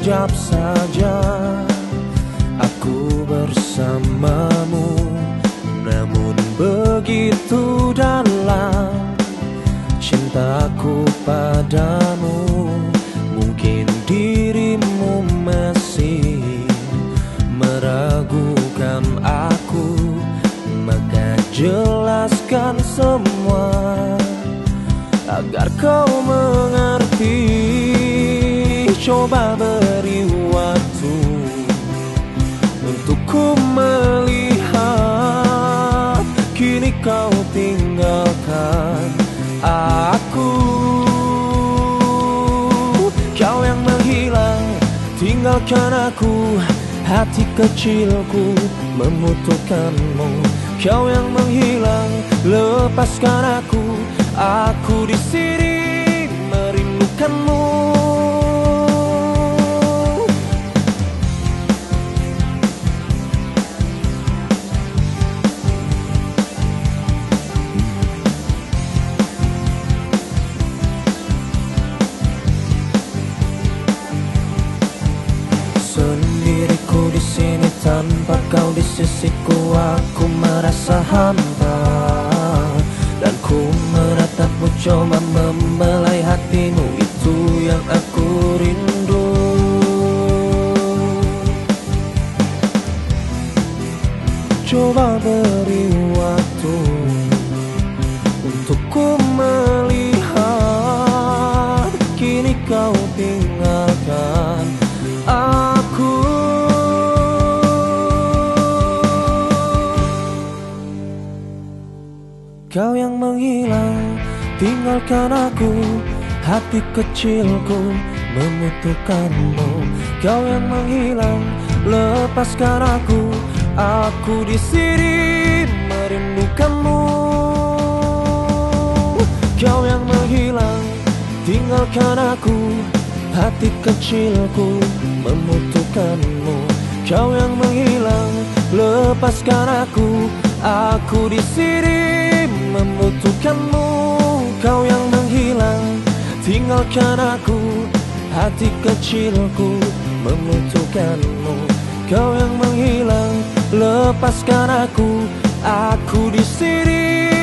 sekejap saja aku bersamamu, namun begitu dalam cintaku padamu. Mungkin dirimu masih meragukan aku, maka jelaskan semua agar kau mengerti. Coba beri waktu untuk ku melihat, kini kau tinggalkan aku. Kau yang menghilang, tinggalkan aku, hati kecilku membutuhkanmu. Kau yang menghilang, lepaskan aku di sini merindukanmu. Sendiriku di sini tanpa kau di sisiku, aku merasa hampa. Dan ku menatapmu, coba membelai hatimu, itu yang aku rindu. Coba beri waktu untuk ku melihat, kini kau tinggalkan aku. Kau yang menghilang, tinggalkan aku, hati kecilku membutuhkanmu. Kau yang menghilang, lepaskan aku di sini merindukanmu. Kau yang menghilang, tinggalkan aku, hati kecilku membutuhkanmu. Kau yang menghilang, lepaskan aku di sini membutuhkanmu. Kau yang menghilang, tinggalkan aku, hati kecilku membutuhkanmu. Kau yang menghilang, lepaskan aku di sini